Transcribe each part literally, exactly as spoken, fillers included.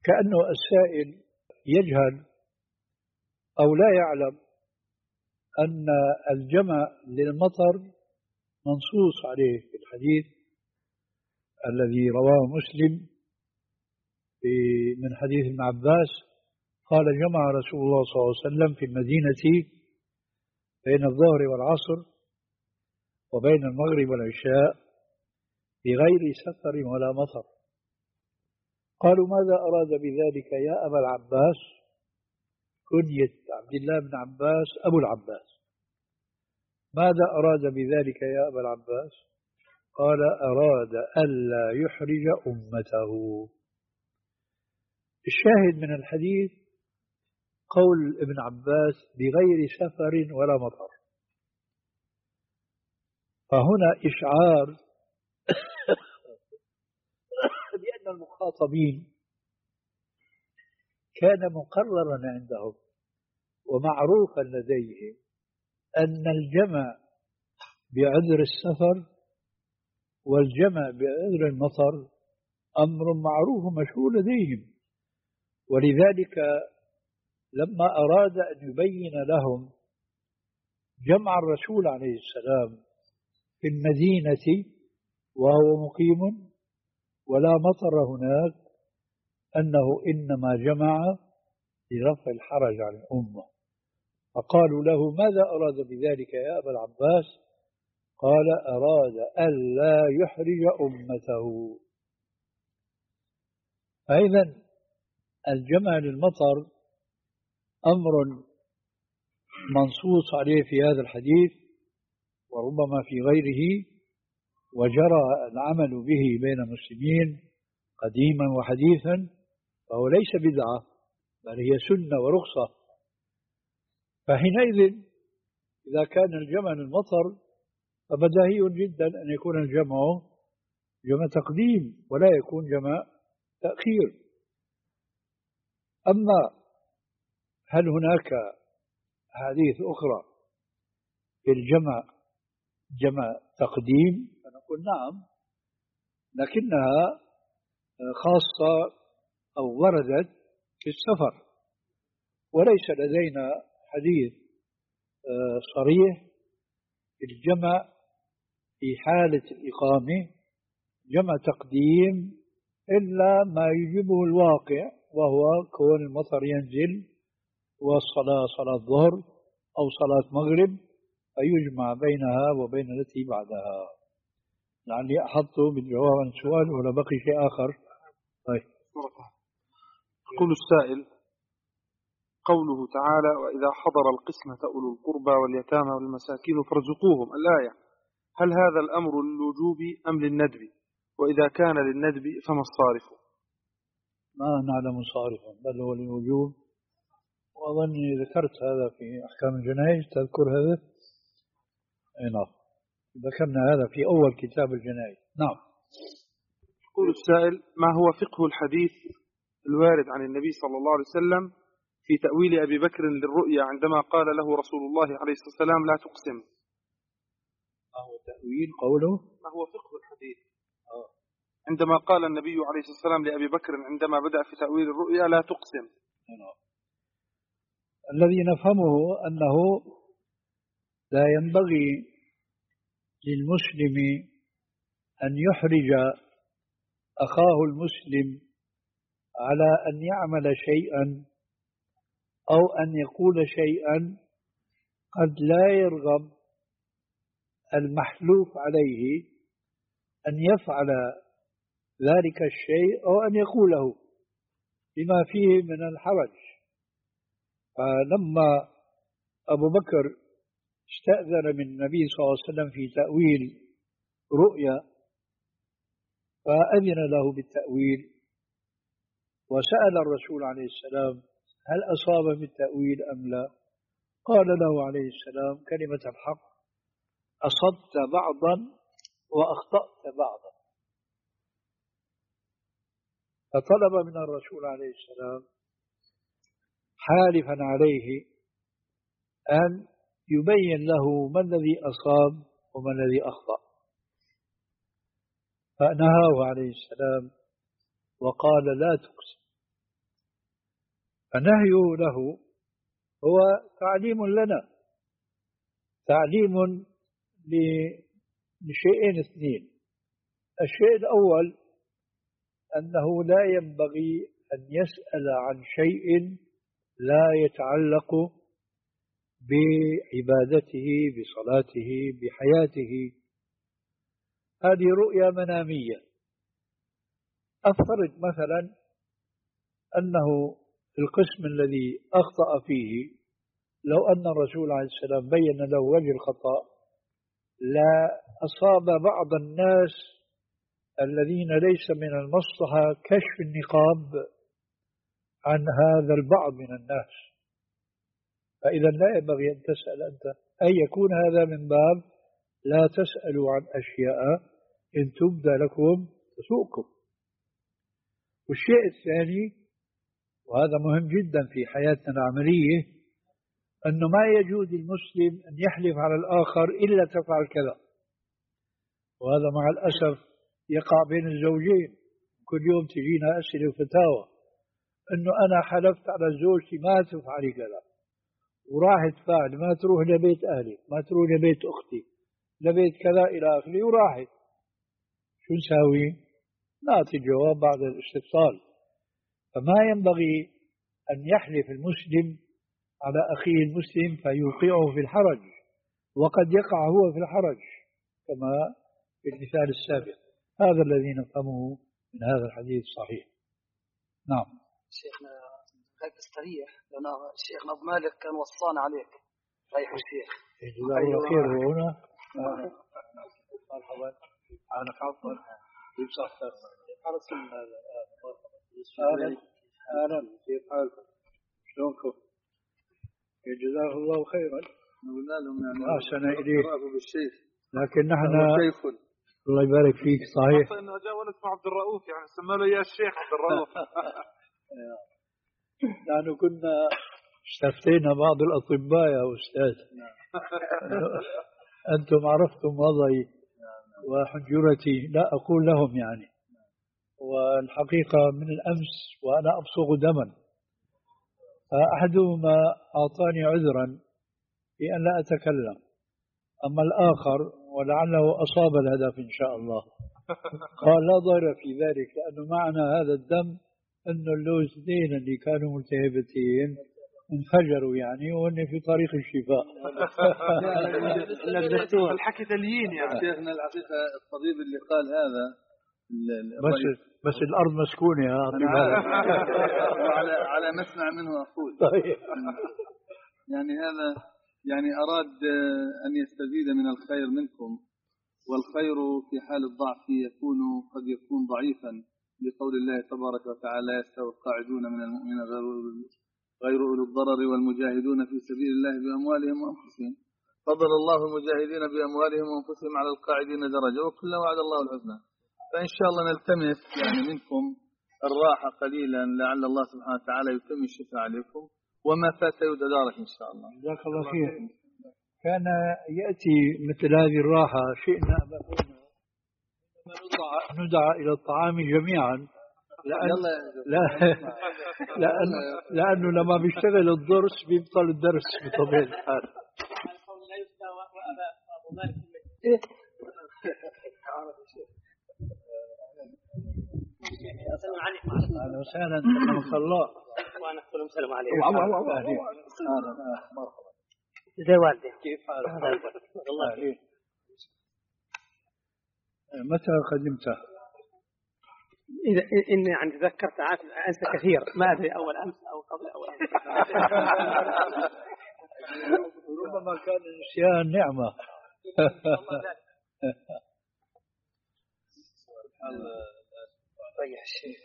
كأنه السائل يجهل أو لا يعلم أن الجمع للمطر منصوص عليه في الحديث الذي رواه مسلم من حديث ابن عباس قال جمع رسول الله صلى الله عليه وسلم في المدينة بين الظهر والعصر وبين المغرب والعشاء بغير سفر ولا مطر. قالوا ماذا أراد بذلك يا أبا العباس؟ كنية عبد الله بن عباس أبو العباس. ماذا أراد بذلك يا أبا العباس؟ قال أراد ألا يحرج أمته. الشاهد من الحديث قول ابن عباس بغير سفر ولا مطر، فهنا إشعار بأن المخاطبين كان مقررا عندهم ومعروفا لديهم أن الجمع بعذر السفر والجمع بعذر المطر أمر معروف مشهور لديهم، ولذلك لما أراد أن يبين لهم جمع الرسول عليه السلام في المدينة وهو مقيم ولا مطر هناك أنه إنما جمع لرفع الحرج عن الأمة. فقالوا له ماذا أراد بذلك يا أبا العباس؟ قال أراد ألا يحرج أمته. فإذا الجمع للمطر أمر منصوص عليه في هذا الحديث وربما في غيره، وجرى العمل به بين المسلمين قديما وحديثا، فهو ليس بدعة بل هي سنة ورخصة. فحينئذ إذا كان الجمع للمطر فبديهي جدا أن يكون الجمع جمع تقديم ولا يكون جمع تأخير. أما هل هناك حديث أخرى في الجمع جمع تقديم؟ فنقول نعم، لكنها خاصة أو وردت في السفر، وليس لدينا حديث صريح في الجمع في حالة الإقامة جمع تقديم إلا ما يجيبه الواقع، وهو كون المطر ينزل والصلاة صلاة ظهر أو صلاة مغرب فيجمع بينها وبين التي بعدها. لعلي أحط بالجواب عن سؤال ولا بقي شيء آخر؟ طيب. يقول السائل: قوله تعالى: وإذا حضر القسمة أولو القربى واليتامى والمساكين فارزقوهم، الآية، هل هذا الأمر للوجوب أم للندب؟ وإذا كان للندب فما الصارف؟ ما نعلم صارفا بل هو للوجوب، وأظني ذكرت هذا في أحكام الجنائز. تذكر هذا؟ أي نعم، ذكرنا هذا في أول كتاب الجنائز. نعم. يقول السائل: ما هو فقه الحديث الوارد عن النبي صلى الله عليه وسلم في تأويل أبي بكر للرؤيا عندما قال له رسول الله عليه الصلاة والسلام لا تقسم؟ ما هو تأويل قوله؟ ما هو فقه الحديث آه. عندما قال النبي عليه الصلاة والسلام لأبي بكر عندما بدأ في تأويل الرؤيا لا تقسم؟ نعم. الذي نفهمه أنه لا ينبغي للمسلم أن يحرج أخاه المسلم على أن يعمل شيئا أو أن يقول شيئا قد لا يرغب المحلوف عليه أن يفعل ذلك الشيء أو أن يقوله بما فيه من الحرج. فلما أبو بكر استأذن من النبي صلى الله عليه وسلم في تأويل رؤيا فأذن له بالتأويل، وسأل الرسول عليه السلام هل أصاب بالتأويل أم لا؟ قال له عليه السلام كلمة الحق: أصبت بعضا وأخطأت بعضا. فطلب من الرسول عليه السلام حالفا عليه أن يبين له ما الذي أصاب وما الذي أخطأ، فنهاه عليه السلام وقال لا تقسم. فنهي له هو تعليم لنا، تعليم لشيئين اثنين. الشيء الأول أنه لا ينبغي أن يسأل عن شيء لا يتعلق بعبادته، بصلاته، بحياته. هذه رؤيا منامية. أفترض مثلا أنه في القسم الذي أخطأ فيه لو أن الرسول عليه السلام بين له وجه الخطأ لا أصاب بعض الناس الذين ليس من المصلحة كشف النقاب عن هذا البعض من الناس. فإذا لا ينبغي أن تسأل أنت، أن يكون هذا من باب لا تسألوا عن أشياء إن تبدى لكم تسؤكم. والشيء الثاني، وهذا مهم جدا في حياتنا العملية، أنه ما يجوز المسلم أن يحلف على الآخر إلا تفعل كذا. وهذا مع الأسف يقع بين الزوجين. كل يوم تجينا أسئلة وفتاوى أنه أنا حلفت على زوجتي ما تفعلي كذا، وراحت فعل، ما تروح لبيت أهلي، ما تروح لبيت أختي، لبيت كذا إلى آخره، وراحت. شو نساوي؟ نعطي الجواب بعد الاستفصال. فما ينبغي أن يحلف المسلم على أخيه المسلم فيوقعه في الحرج، وقد يقع هو في الحرج كما في المثال السابق. هذا الذي نفهمه من هذا الحديث الصحيح. نعم شيخنا هيك استريح، لأن الشيخ أبو مالك كان وصانا عليك. ريح الشيخ جزاه الله خير. هنا مرحبا، أنا عفوا يبصح أهلا أهلا، كيف حالكم؟ شلونكم؟ جزاه الله خيرا. قلنا لهم يعني أحسن إليه بالشيخ، لكن نحن شيخ الله يبارك فيك. صحيح انه جاء ولد اسمه عبد الرؤوف، يعني سمى له يا الشيخ عبد الرؤوف. نحن كنا استفتينا بعض الأطباء يا أستاذ. أنتم عرفتم وضعي وحجرتي، لا أقول لهم يعني. والحقيقة من الأمس وأنا أبصغ دما، فأحدهما أعطاني عذرا في أن لا أتكلم، أما الآخر ولعله أصاب الهدف إن شاء الله قال لا ضير في ذلك، لأنه معنى هذا الدم أنه اللوزتين اللي كانوا ملتهبتين انفجروا يعني، وهن في طريق الشفاء. الحكي دليين يعني شيخنا. الحقيقة الطبيب اللي قال هذا بس بس الأرض مسكونة يا على على مسمع منه أقول. طيب. يعني هذا يعني أراد أن يستزيد من الخير منكم، والخير في حال الضعف يكون قد يكون ضعيفا، لقول الله تبارك وتعالى يستوي القاعدون من المؤمنين غير أولي الضرر والمجاهدون في سبيل الله بأموالهم وأنفسهم، فضل الله المجاهدين بأموالهم وأنفسهم على القاعدين درجة، وكل وعد الله الحسنى. فإن شاء الله نلتمس يعني منكم الراحة قليلا، لعل الله سبحانه وتعالى يتم الشفاء عليكم، وما فات يتدارك إن شاء الله. جزاك الله خير. كان يأتي مثل هذه الراحة شئنا أبدا ندعى إلى الطعام جميعا، لأن لا لأن لأنه لما بيشتغل الضرس بيبطل الدرس بطبيعة الحال. السلام عليكم. أهلا وسهلا، تحياك الله. وأنا أقول السلام عليكم. مرحبا. زي والدي. كيف حالك؟ الله. متى قدمت؟ إذا إني يعني تذكرت عاد أنسى كثير، ما أدري أول أمس أو قبل أول أمس. ربما كان النسيان نعمة. ريح الشيخ.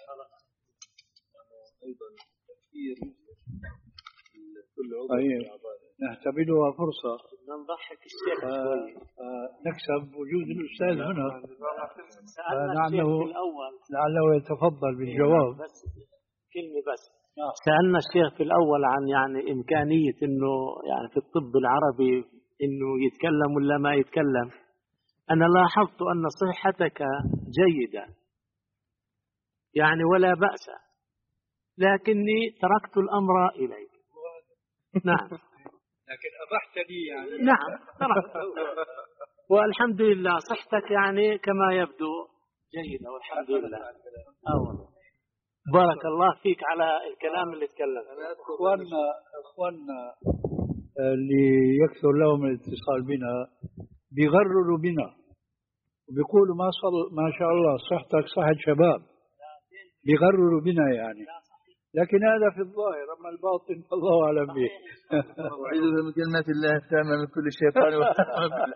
أيضا تفكير كل عضو نعتبرها فرصة نضحك الشيخ شوي، نكسب وجود الأستاذ هنا. سألنا الشيخ في الأول لعله يتفضل بالجواب. بس كلمة بس. سألنا الشيخ في الأول عن يعني إمكانية إنه يعني في الطب العربي إنه يتكلم ولا ما يتكلم. أنا لاحظت أن صحتك جيدة يعني ولا بأس، لكني تركت الأمر إليك. نعم. لكن أبحت لي يعني. نعم تركت. والحمد لله صحتك يعني كما يبدو جيدة والحمد لله. أولا بارك الله فيك على الكلام اللي تكلم. إخواننا إخواننا اللي يكثر لهم الاتصال بنا بيغرروا بنا وبيقولوا ما صل ما شاء الله صحتك صحة شباب، بيغرروا بنا يعني، لكن هذا في الظاهر، أما الباطن فالله أعلم به. أعيذ بكلمات الله التامة من كل شيطان وهمة.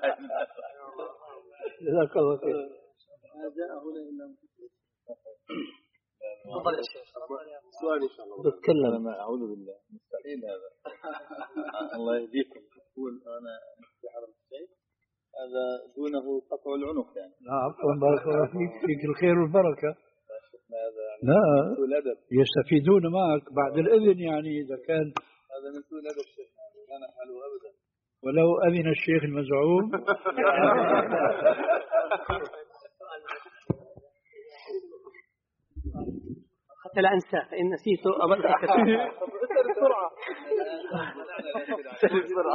جزاك الله خير. تفضل يا شيخ. سؤال إن شاء الله. تتكلم. أنا أعوذ بالله مستحيل هذا. الله يهديكم. أقول أنا في حرم الشيخ هذا دونه قطع العنق يعني. لا عفوا بارك الله فيك، فيك الخير والبركة. لا لا يستفيدون معك بعد الإذن يعني، إذا كان هذا من سوء الأدب الشيخ لا نفعله أبدا ولو أذن الشيخ المزعوم. حتى لا أنسى فإن نسيته أظل أكثر. بسرعة. بسرعة.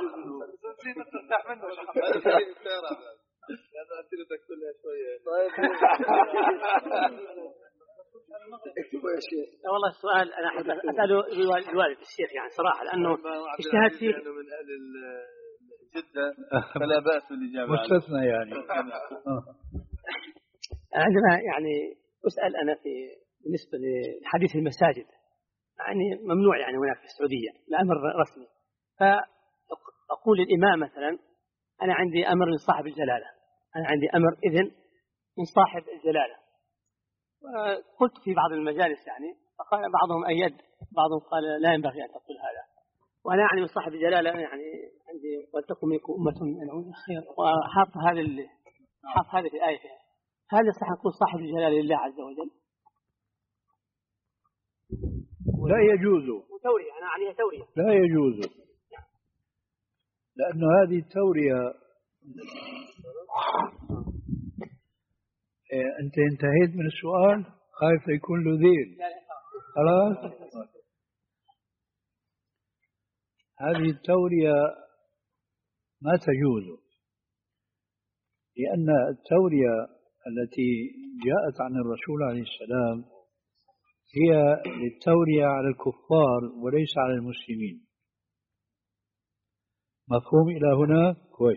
اكتبوا يا شيخ. لا والله السؤال أنا أحب أسأله الوالد الشيخ يعني صراحة، لأنه اجتهد فيه. من أهل جدة فلا بأس بالإجابة. مستثنى يعني. عندما يعني أسأل أنا في بالنسبة لحديث المساجد، يعني ممنوع يعني هناك في السعودية الأمر رسمي، فأقول للإمام مثلا أنا عندي أمر من صاحب الجلالة، أنا عندي أمر إذن من صاحب الجلالة. قلت في بعض المجالس يعني فقال بعضهم أيد، بعضهم قال لا ينبغي أن تقول هذا، وأنا يعني من صاحب الجلالة يعني عندي ولتكن منكم أمة يدعون الخير، وحاط هذا حاط هذه الآية فيها. هل يصح أن نقول صاحب الجلالة لله عز وجل؟ لا يجوز. تورية أنا عليها تورية. لا يجوز، لأنه هذه التورية إيه أنت انتهيت من السؤال، خايف يكون له ذيل. خلاص هذه التورية ما تجوز، لأن التورية التي جاءت عن الرسول عليه السلام هي للتورية على الكفار وليس على المسلمين. مفهوم إلى هنا؟ كويس.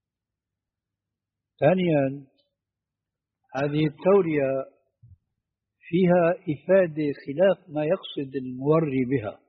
ثانيا هذه التورية فيها إفادة خلاف ما يقصد الموري بها،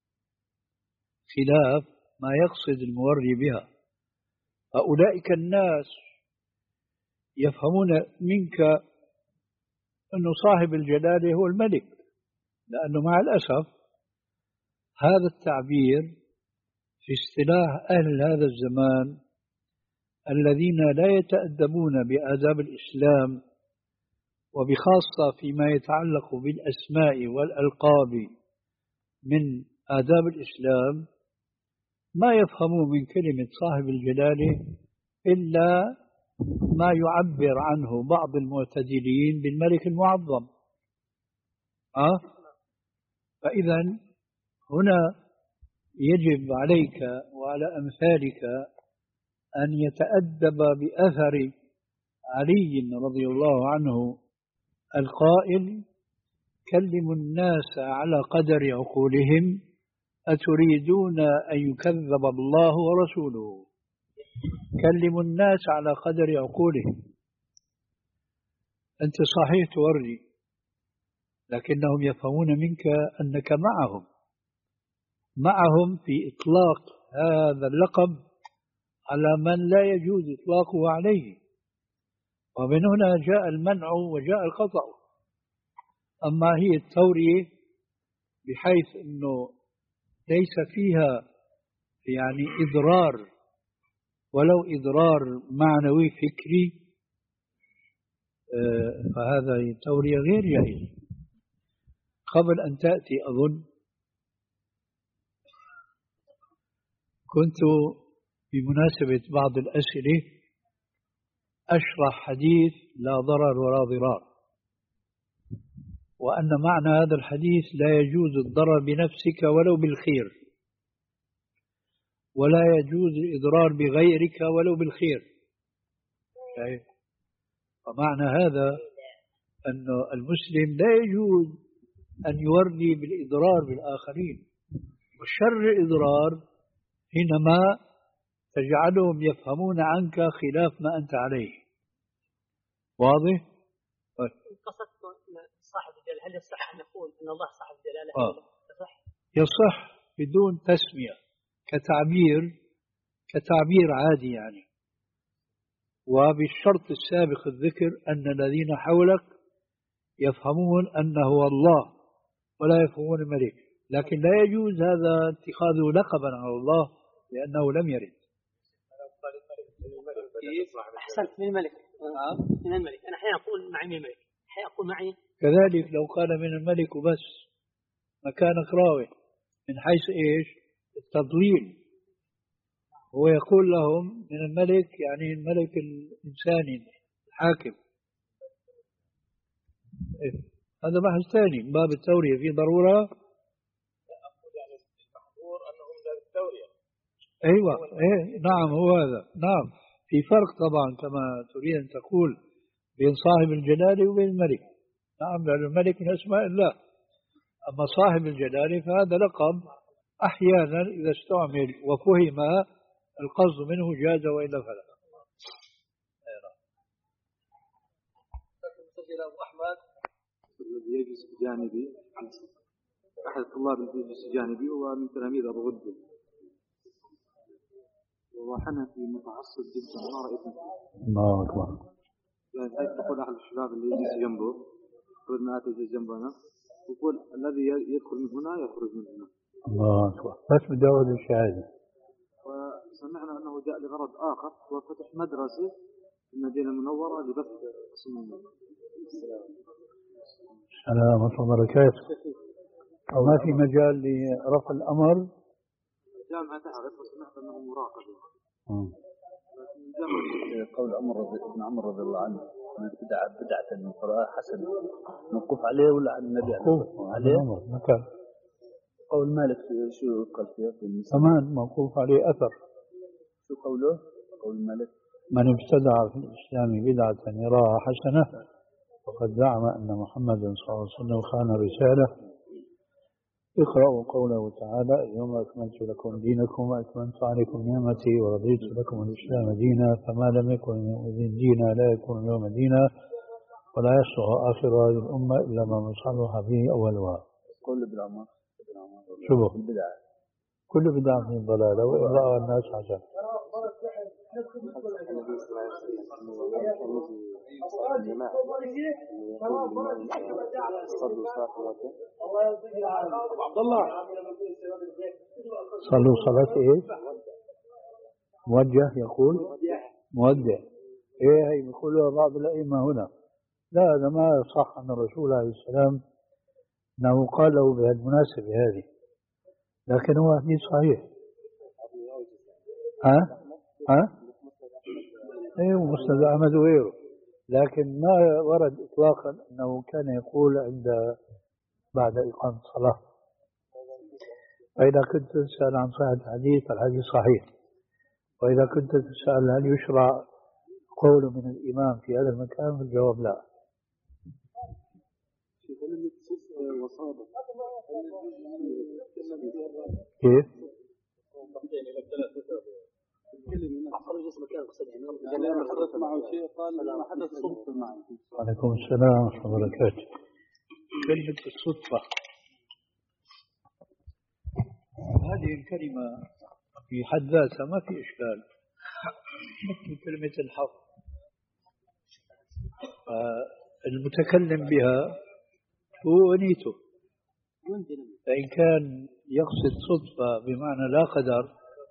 خلاف ما يقصد الموري بها. فأولئك الناس يفهمون منك أنه صاحب الجلالة هو الملك، لأنه مع الأسف هذا التعبير في اصطلاح أهل هذا الزمان الذين لا يتأدبون بآداب الإسلام، وبخاصة فيما يتعلق بالأسماء والألقاب من آداب الإسلام، ما يفهمون من كلمة صاحب الجلالة إلا ما يعبر عنه بعض المعتدلين بالملك المعظم. أه؟ فإذا هنا يجب عليك وعلى أمثالك أن يتأدب بأثر علي رضي الله عنه القائل: كلموا الناس على قدر عقولهم أتريدون أن يكذب الله ورسوله. كلموا الناس على قدر عقولهم. أنت صحيح توري، لكنهم يفهمون منك أنك معهم معهم في إطلاق هذا اللقب على من لا يجوز إطلاقه عليه، ومن هنا جاء المنع وجاء القطع. أما هي التورية بحيث أنه ليس فيها يعني إضرار ولو إضرار معنوي فكري، فهذا تورية غير جائزة. قبل أن تأتي أظن كنت بمناسبة بعض الأسئلة أشرح حديث لا ضرر ولا ضرار، وأن معنى هذا الحديث لا يجوز الضرر بنفسك ولو بالخير، ولا يجوز الإضرار بغيرك ولو بالخير. فمعنى هذا أن المسلم لا يجوز أن يوردي بالإضرار بالآخرين، والشر الإضرار حينما تجعلهم يفهمون عنك خلاف ما أنت عليه. واضح؟ قصدت صاحب الجلالة، هل يصح أن نقول أن الله صاحب الجلالة؟ آه. يصح؟ يصح بدون تسمية، كتعبير كتعبير عادي يعني، وبالشرط السابق الذكر أن الذين حولك يفهمون أنه الله ولا يفهمون الملك، لكن لا يجوز هذا اتخاذه لقبا على الله لأنه لم يرد. أحسنت، من الملك. من الملك. أنا أحيانا أقول معي من الملك، أحيانا أقول معي. كذلك لو قال من الملك وبس مكانك راوي، من حيث إيش؟ التضليل. هو يقول لهم من الملك يعني الملك الإنساني الحاكم. إيه؟ هذا بحث ثاني من باب التورية، في ضرورة. أيوة إيه نعم هو هذا، نعم في فرق طبعا كما تريد أن تقول بين صاحب الجلالة وبين الملك. نعم لأن الملك من أسماء الله، أما صاحب الجلالة فهذا لقب أحيانا إذا استعمل وفهم القصد منه جاز وإلا فلا. أحمد الذي يجلس بجانبي، أحد الطلاب الذي يجلس بجانبي هو من تلاميذ أبو غدة، وهو حنفي متعصب جدا ما رأيت فيه. الله أكبر. يعني هيك تقول أحد الشباب اللي يجلس جنبه، يقول ما أتجلس جنبنا، يقول الذي يدخل من هنا يخرج من هنا. الله أكبر. بس بداود الشهادة. وسمعنا أنه جاء لغرض آخر، هو فتح مدرسة في المدينة المنورة لبث السنة. السلام ورحمة الله وبركاته. وما في مجال لرفع الأمر؟ الجامعة تعرف وسمعت أنه مراقب. قول عمر بن عمر رضي الله عنه من بدع بدعة من القرآن حسن، موقوف عليه ولا على النبي؟ موقوف عليه. مكان. قول مالك شو قال فيه؟ كمان موقوف عليه أثر. شو قوله؟ قول مالك من ابتدع في الإسلام بدعة يراها حسنة وقد زعم أن محمدا صلى الله عليه وسلم خان رسالة. اقرأوا قوله تعالى اليوم أكملت لكم دينكم وأتممت عليكم نعمتي ورضيت لكم الإسلام دينا، فما لم يكن يومئذ دينا لا يكون اليوم دينا، ولا يصلح آخر هذه الأمة إلا ما صلح به أولها. كل بالعمر شوفوا كل بدعة من ضلالة وإن رأى الناس حسن. صلوا صلاة إيه؟ موجه يقول مودع. إيه هي يقولها بعض الأئمة هنا. لا هذا ما صح عن الرسول عليه السلام أنه قال له بهالمناسبة هذه، لكن هو حديث صحيح. ها؟ ها؟ ايه مسند أحمد وغيره، لكن ما ورد إطلاقا أنه كان يقول عند بعد إقامة الصلاة. فإذا كنت تسأل عن صحة الحديث الحديث صحيح، وإذا كنت تسأل هل يشرع قول من الإمام في هذا المكان فالجواب لا. كيف؟ عليكم السلام ورحمة الله وبركاته. كلمة الصدفة هذه الكلمة في حد ذاتها ما في إشكال، مثل كلمة الحظ المتكلم بها هو نيته، فإن كان يقصد صدفة بمعنى لا قدر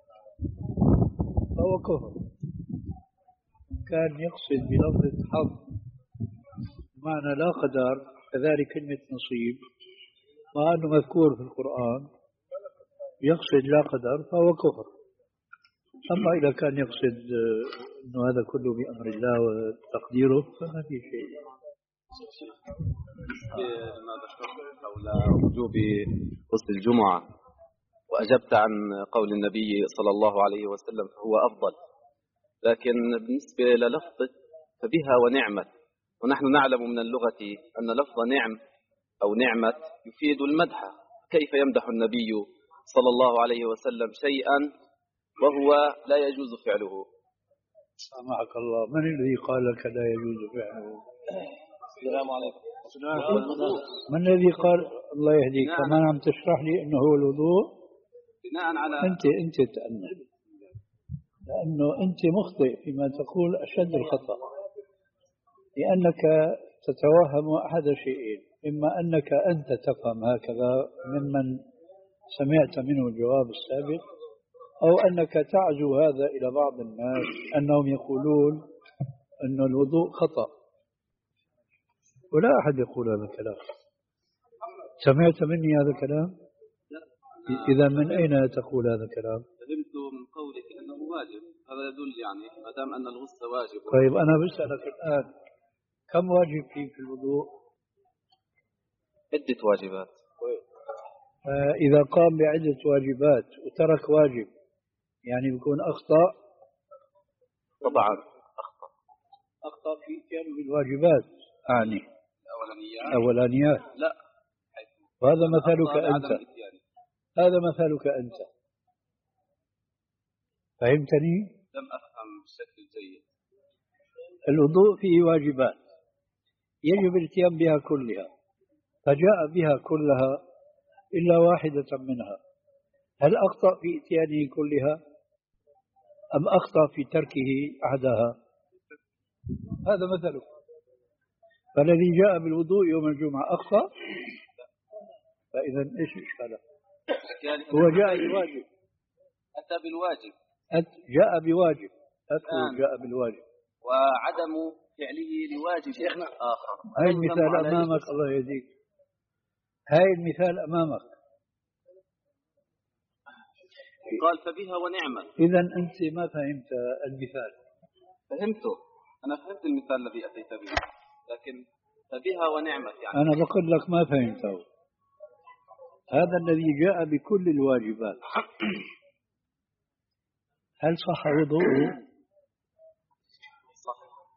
فهو كفر، إن كان يقصد بلفظة حظ بمعنى لا قدر كذلك كلمة نصيب، مع أنه مذكور في القرآن يقصد لا قدر فهو كفر. أما إذا كان يقصد أنه هذا كله بأمر الله وتقديره فما في شيء. ما ذكرت حول وجوب غسل الجمعة وأجبت عن قول النبي صلى الله عليه وسلم فهو أفضل، لكن بالنسبة للفظة فبها ونعمة، ونحن نعلم من اللغة أن لفظ نعم أو نعمة يفيد المدح. كيف يمدح النبي صلى الله عليه وسلم شيئا وهو لا يجوز فعله؟ سامحك الله، من الذي قال لك لا يجوز فعله؟ السلام عليكم. من الذي قال؟ الله يهديك، كمان عم تشرح لي انه هو الوضوء بناء على انت انت تأنى، لانه انت مخطئ فيما تقول اشد الخطأ، لانك تتوهم احد شيئين: اما انك انت تفهم هكذا ممن سمعت منه الجواب السابق، او انك تعزو هذا الى بعض الناس انهم يقولون ان الوضوء خطأ، ولا أحد يقول هذا الكلام. سمعت مني هذا الكلام؟ إذا من أين تقول هذا الكلام؟ فهمت من قولك أنه واجب، هذا يدل يعني ما دام أن الغسل واجب. طيب أنا بسألك الآن، كم واجب فيك في الوضوء؟ عدة واجبات. إذا قام بعدة واجبات وترك واجب يعني بيكون أخطأ؟ طبعا أخطأ. أخطأ في إتيان بالواجبات أعني الأولانيات. أولانيات لا، وهذا مثلك أنت، هذا مثلك أنت، فهمتني؟ لم أفهم بشكل جيد. الوضوء فيه واجبات يجب الاتيان بها كلها، فجاء بها كلها إلا واحدة منها، هل أخطأ في إتيانه كلها أم أخطأ في تركه أحدها؟ هذا مثله. فالذي جاء بالوضوء يوم الجمعة أخطأ؟ فإذا إيش إشكاله؟ هو جاء بواجب، أتى بالواجب، جاء بواجب، أتى جاء بالواجب، وعدم فعله لواجب شيخنا آخر. هاي المثال أمامك، الله يهديك، هاي المثال أمامك. قال فبها ونعمة. إذا أنت ما فهمت المثال. فهمته، أنا فهمت المثال الذي أتيت به، لكن فبها ونعمة يعني أنا بقول لك ما فهمته. هذا الذي جاء بكل الواجبات هل صح وضوءه؟ صح.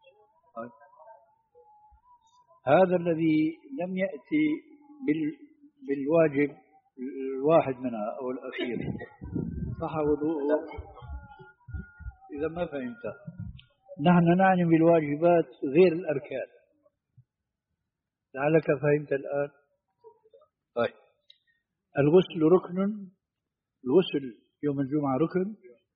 هذا الذي لم يأتي بالواجب الواحد منها أو الأخير صح وضوءه؟ إذا ما فهمت، نحن نعني بالواجبات غير الأركان، لعلك فهمت الآن. طيب، الغسل ركن، الغسل يوم الجمعة ركن،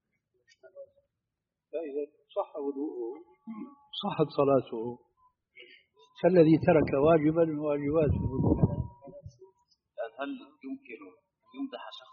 فإذا صح وضوءه صحت صلاته، فالذي ترك واجبا من واجبات الوضوء. هل يمكن يمدح شخص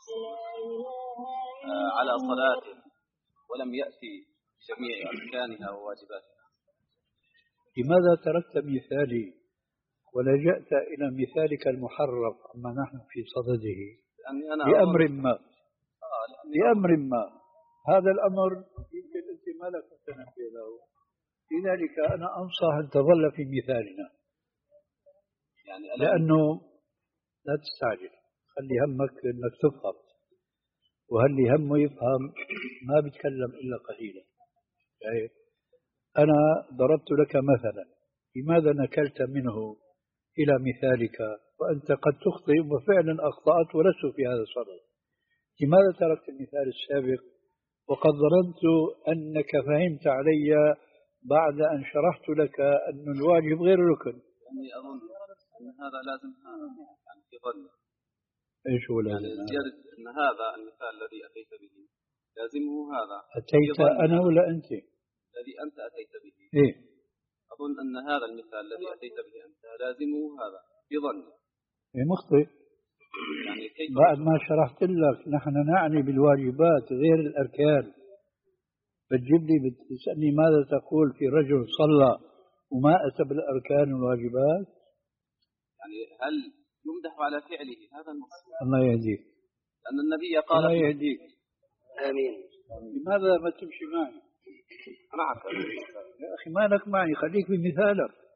على صلاة ولم يأتي جميع أركانها وواجباتها؟ لماذا تركت مثالي ولجأت إلى مثالك المحرم أما نحن في صدده لأمر ما؟ لأمر ما هذا الأمر يمكن أنت ما لك تنبه له، لذلك أنا أنصح أن تظل في مثالنا، يعني لأنه لا تستعجل، خلي همك أنك تفهم، وهل همه يفهم ما بيتكلم إلا قليلا. يعني أنا ضربت لك مثلا، لماذا نكلت منه إلى مثالك وأنت قد تخطئ وفعلا أخطأت ولست في هذا الصدد؟ لماذا تركت المثال السابق وقد ظننت أنك فهمت علي بعد أن شرحت لك أن الواجب غير ركن؟ يعني أظن أن هذا لازم يعني في ظني. إيش هو لازم؟ يعني زيادة أن هذا المثال الذي أتيت به لازمه هذا. أتيت أنا ولا أنت؟ الذي أنت أتيت به. إيه؟ أظن أن هذا المثال الذي أتيت به أنت لازمه هذا في ظني. إيه مخطئ. يعني كيف بعد ما شرحت لك نحن نعني بالواجبات غير الأركان، بتجيب لي بتسألني ماذا تقول في رجل صلى وما أتى بالأركان والواجبات؟ يعني هل يمدح على فعله؟ هذا المقصود. الله يهديك. أن النبي قال الله يهديك. آمين. لماذا ما تمشي معي؟ معك يا أخي مالك معي، خليك بمثالك.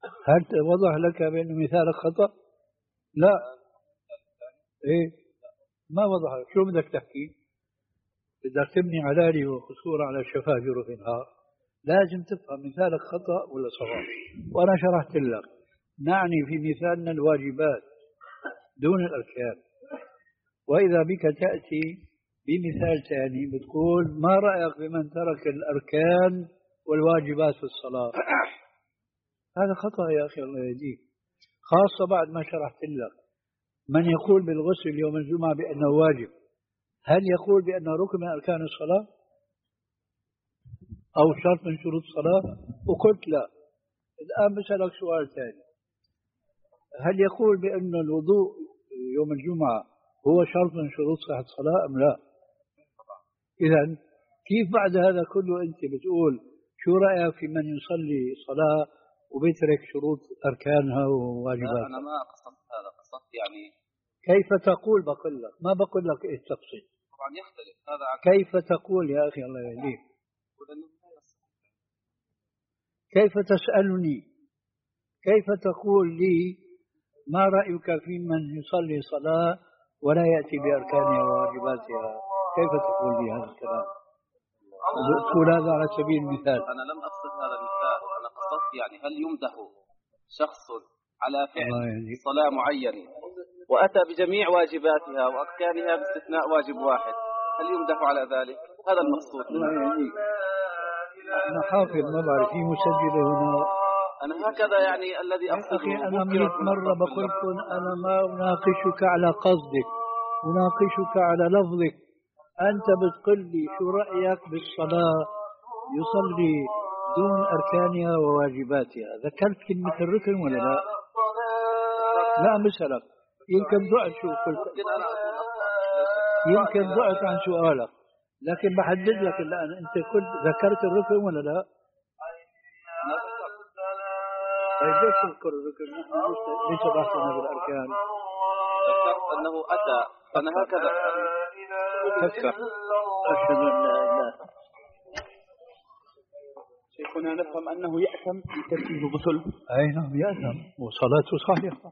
هل وضح لك بأن مثالك خطأ؟ لا. إيه ما وضح لك. شو بدك تحكي؟ بدك تبني علالي وقصور على شفاه جرف نهار، لازم تفهم مثالك خطأ ولا صواب. وأنا شرحت لك نعني في مثالنا الواجبات دون الأركان. وإذا بك تأتي بمثال ثاني بتقول ما رأيك بمن ترك الأركان والواجبات في الصلاة؟ هذا خطأ يا أخي الله يهديك، خاصة بعد ما شرحت لك. من يقول بالغسل يوم الجمعة بأنه واجب، هل يقول بأنه ركن من أركان الصلاة أو شرط من شروط الصلاة؟ وقلت لا. الآن بسألك سؤال ثاني، هل يقول بأن الوضوء يوم الجمعة هو شرط من شروط صحة الصلاة أم لا؟ إذن كيف بعد هذا كله أنت بتقول شو رأيك في من يصلي صلاة وبيترك شروط أركانها وواجباتها؟ أنا ما قصدت هذا، قصدت يعني كيف تقول؟ بقول لك ما بقول لك إيش تقصد. طبعا يختلف هذا عن كيف تقول يا أخي الله يهديك؟ كيف تسألني؟ كيف تقول لي ما رأيك في من يصلي صلاة ولا يأتي بأركانها وواجباتها؟ كيف تقول لي هذا الكلام؟ تقول هذا على سبيل المثال. أنا لم أقصد هذا المثال، أنا قصدت يعني هل يمدح شخص على فعل صلاة معينة وأتى بجميع واجباتها وأركانها باستثناء واجب واحد، هل يمدح على ذلك؟ هذا المقصود. أنا حافظ ما بعرف في مسجلة هنا. أنا هكذا يعني الذي أقصده. أخي أنا مئة مرة بقول لكم أنا ما أناقشك على قصدك، أناقشك على لفظك. أنت بتقول لي شو رأيك بالصلاة يصلي دون أركانها وواجباتها؟ ذكرت كلمة الركن ولا لا؟ لا بسألك، يمكن ضعت شو قلت، يمكن ضعت عن سؤالك، لكن بحدد لك الآن أنت كنت ذكرت الركن ولا لا؟ طيب ليش تذكر الركن؟ ليش بحثنا بالأركان؟ ذكرت أنه أتى، أنا هكذا فكر. أشهد أن لا إله. شيخنا نفهم أنه يأثم بترتيب الغسل. أي نعم يأثم وصلاته صحيحة.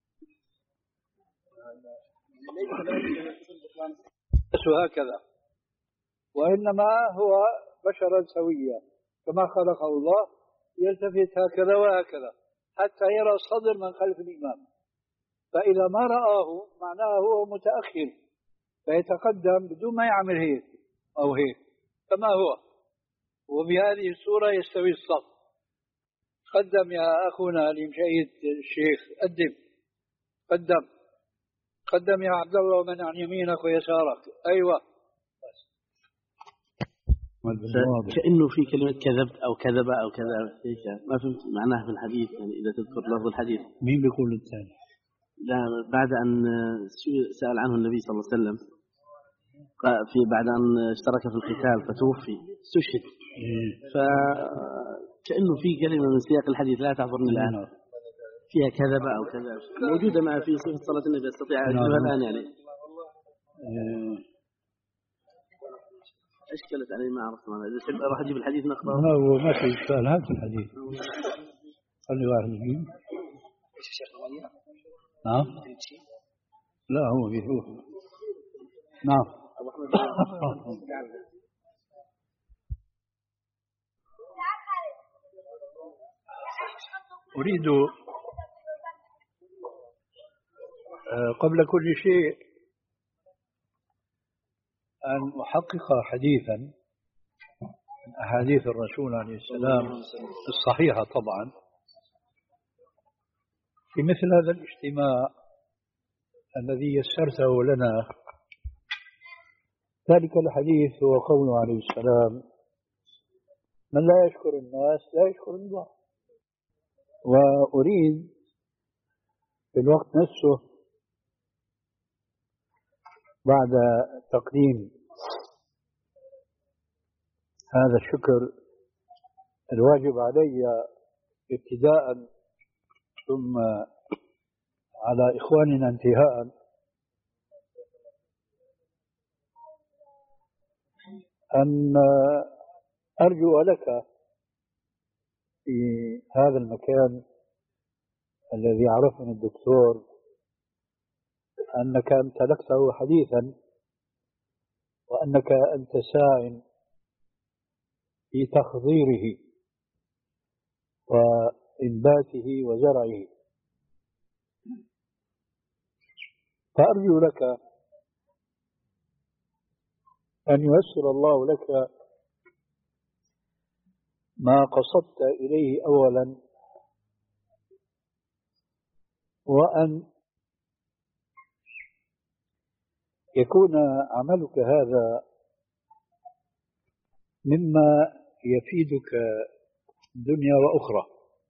هكذا، وإنما هو بشرا سويا كما خلقه الله، يلتفت هكذا وهكذا حتى يرى الصدر من خلف الإمام، فإذا ما رآه معناه هو متأخر فيتقدم بدون ما يعمل هيك أو هيك كما هو، وبهذه الصورة يستوي الصف. قدم يا أخونا المشاهد الشيخ، قدم قدم قدم يا عبد الله، ومن عن يمينك ويسارك. أيوة. كأنه في كلمة كذبت أو كذب أو كذا، ما فهمت معناه في الحديث يعني إذا تذكر لفظ الحديث. مين بيقول الثاني؟ لا بعد أن سأل عنه النبي صلى الله عليه وسلم في بعد أن اشترك في القتال فتوفي استشهد، فكأنه في كلمة من سياق الحديث لا تعذرني الآن فيها كذب أو كذا موجودة ما في صفة صلاة النبي، أستطيع أن أجيبها الآن يعني. أشكلت علي ما عرفت ماذا. إذا تحب أروح أجيب الحديث نقرأه. ما هو ما في إشكال، هذا الحديث خلي واحد يجيب. نعم لا هو بيروح. نعم أريد قبل كل شيء أن أحقق حديثا من أحاديث الرسول عليه السلام الصحيحة طبعا في مثل هذا الاجتماع الذي يسرته لنا. ذلك الحديث هو قوله عليه السلام: من لا يشكر الناس لا يشكر الله. وأريد في الوقت نفسه بعد تقديم هذا الشكر الواجب علي ابتداء ثم على إخواننا انتهاء أن أرجو لك في هذا المكان الذي عرفني الدكتور أنك امتلكته حديثا وأنك أنت ساع في تخضيره وإنباته وزرعه، فأرجو لك أن ييسر الله لك ما قصدت إليه أولا، وأن يكون عملك هذا مما يفيدك دنيا وأخرى.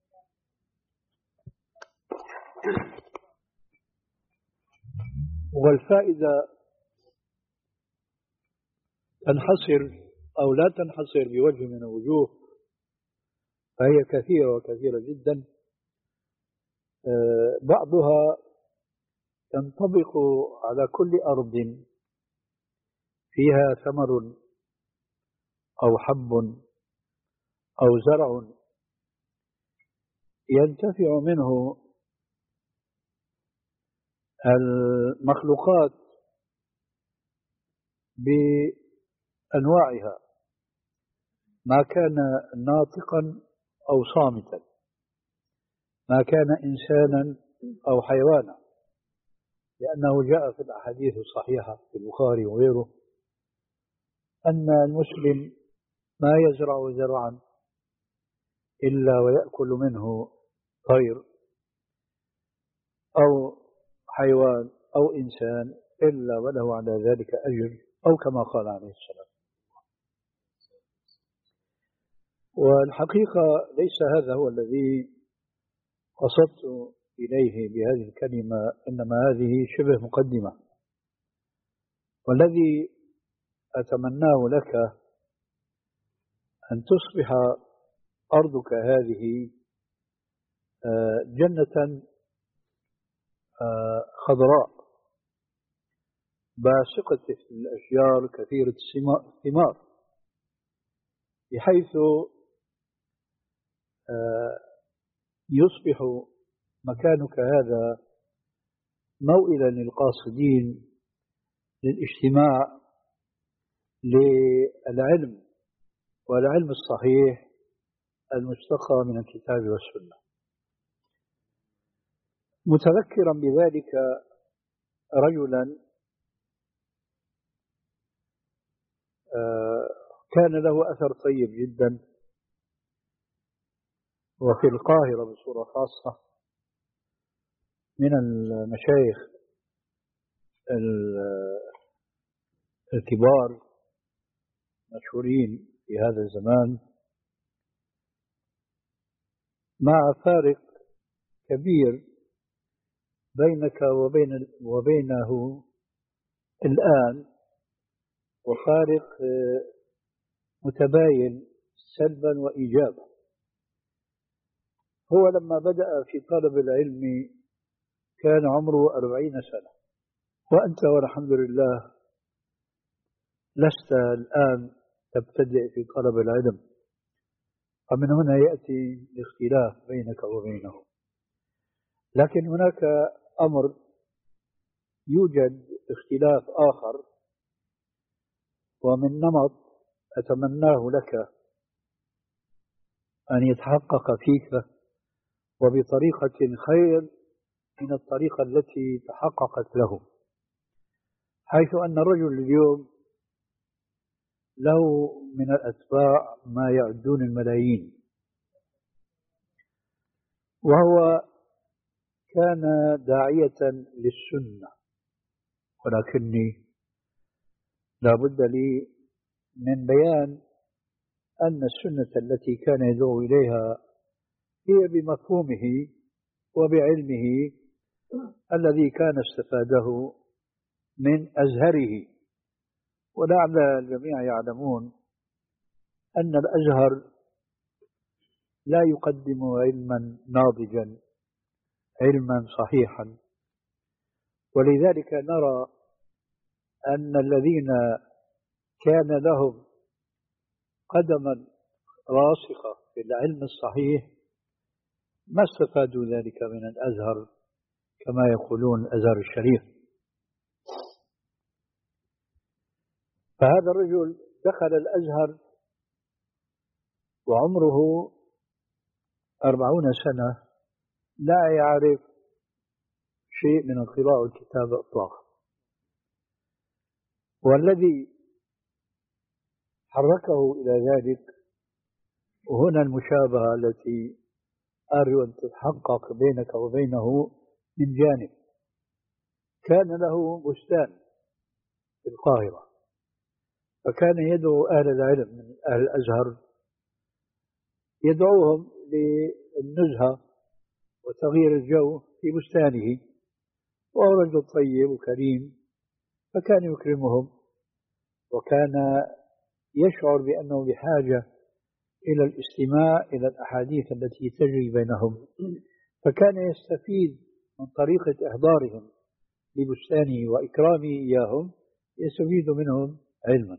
والفائدة تنحصر أو لا تنحصر بوجه من الوجوه، فهي كثيرة وكثيرة جدا. بعضها تنطبق على كل أرض فيها ثمر أو حب أو زرع ينتفع منه المخلوقات بأنواعها، ما كان ناطقا أو صامتا، ما كان إنسانا أو حيوانا، لأنه جاء في الأحاديث الصحيحة في البخاري وغيره أن المسلم ما يزرع زرعا إلا ويأكل منه طير أو حيوان أو إنسان إلا وله على ذلك أجر، أو كما قال عليه السلام. والحقيقة ليس هذا هو الذي قصدت إليه بهذه الكلمة، إنما هذه شبه مقدمة. والذي أتمناه لك أن تصبح أرضك هذه جنة خضراء باسقة الأشجار كثيرة الثمار، بحيث يصبح مكانك هذا موئلا للقاصدين للاجتماع للعلم، والعلم الصحيح المستقى من الكتاب والسنة. متذكرا بذلك رجلا كان له أثر طيب جدا، وفي القاهرة بصورة خاصة، من المشايخ الكبار مشهورين في هذا الزمان، مع فارق كبير بينك وبين وبينه الآن، وفارق متباين سلبا وإيجابا. هو لما بدأ في طلب العلم كان عمره أربعين سنة، وأنت والحمد لله لست الآن تبتدئ في طلب العلم، ومن هنا يأتي الاختلاف بينك وبينه. لكن هناك أمر يوجد اختلاف آخر، ومن نمط أتمناه لك أن يتحقق فيك وبطريقة خير من الطريقة التي تحققت له، حيث أن الرجل اليوم له من الأتباع ما يعدون الملايين، وهو كان داعية للسنة، ولكني لا بد لي من بيان أن السنة التي كان يدعو إليها هي بمفهومه وبعلمه الذي كان استفاده من أزهره. ولعل الجميع يعلمون أن الأزهر لا يقدم علما ناضجا، علما صحيحا، ولذلك نرى أن الذين كان لهم قدما راسخة في العلم الصحيح ما استفادوا ذلك من الأزهر كما يقولون الأزهر الشريف. فهذا الرجل دخل الأزهر وعمره أربعون سنة لا يعرف شيء من القراءة والكتابة إطلاقا. والذي حركه إلى ذلك، وهنا المشابهة التي أرجو أن تتحقق بينك وبينه من جانب، كان له بستان في القاهرة، فكان يدعو أهل العلم من أهل الأزهر، يدعوهم للنزهة وتغيير الجو في بستانه، وهو رجل طيب وكريم، فكان يكرمهم، وكان يشعر بأنه بحاجة إلى الاستماع إلى الأحاديث التي تجري بينهم، فكان يستفيد من طريقة إحضارهم لبستانه وإكرامه إياهم، يستفيد منهم علما.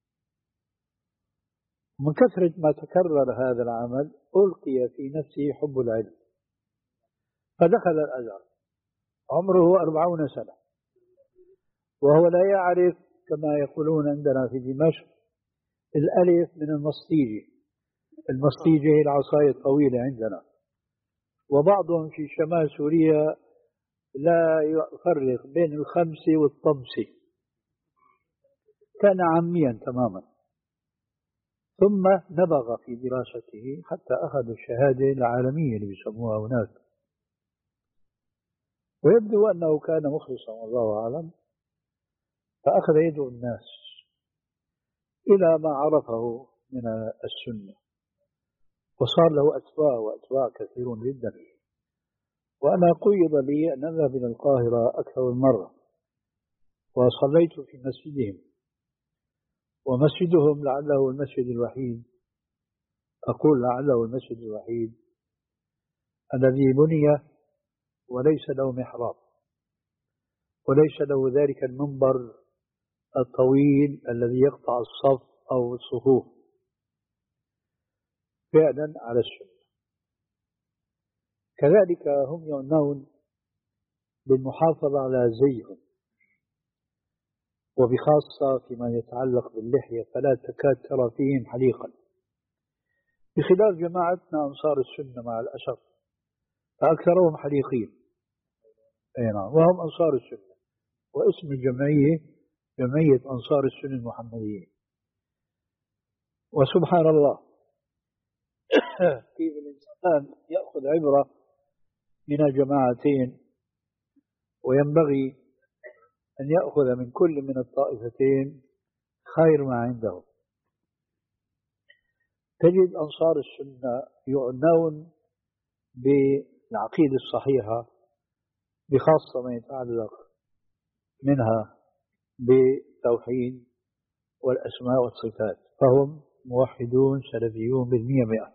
من كثرة ما تكرر هذا العمل ألقي في نفسه حب العلم، فدخل الأزهر عمره أربعون سنة، وهو لا يعرف كما يقولون عندنا في دمشق الألف من المسطيجي. المسطيجي هي العصاية الطويلة عندنا، وبعضهم في شمال سوريا لا يفرق بين الخمسة والطمسة، كان عاميا تماما. ثم نبغ في دراسته حتى أخذ الشهادة العالمية اللي بيسموها هناك، ويبدو أنه كان مخلصا والله أعلم، فأخذ يدعو الناس إلى ما عرفه من السنة، وصار له أتباع وأتباع كثيرون جدا. وأنا قيض لي أن أذهب إلى القاهرة أكثر من مرة، وصليت في مسجدهم، ومسجدهم لعله المسجد الوحيد، أقول لعله المسجد الوحيد الذي بني وليس له محراب، وليس له ذلك المنبر الطويل الذي يقطع الصف أو الصفوف، فعلا على السنة. كذلك هم يعنون بالمحافظة على زيهم، وبخاصة فيما يتعلق باللحية، فلا تكاد ترى فيهم حليقا، بخلاف جماعتنا أنصار السنة مع الأسف، فأكثرهم حليقين. أي نعم، وهم أنصار السنة، واسم الجمعية جمعية أنصار السنة المحمديين. وسبحان الله كيف الإنسان يأخذ عبرة من الجماعتين، وينبغي أن يأخذ من كل من الطائفتين خير ما عنده. تجد أنصار السنة يعنون بالعقيدة الصحيحة، بخاصة ما يتعلق منها بالتوحيد والأسماء والصفات، فهم موحدون سلفيون بالمئة مئة.